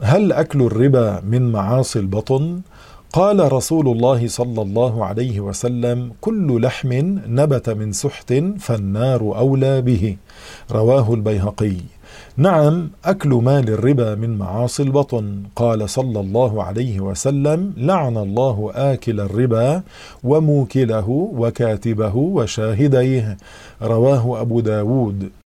هل أكل الربا من معاصي البطن؟ قال رسول الله صلى الله عليه وسلم: كل لحم نبت من سحت فالنار أولى به. رواه البيهقي. نعم، أكل مال الربا من معاصي البطن. قال صلى الله عليه وسلم: لعن الله آكل الربا وموكله وكاتبه وشاهديه. رواه أبو داود.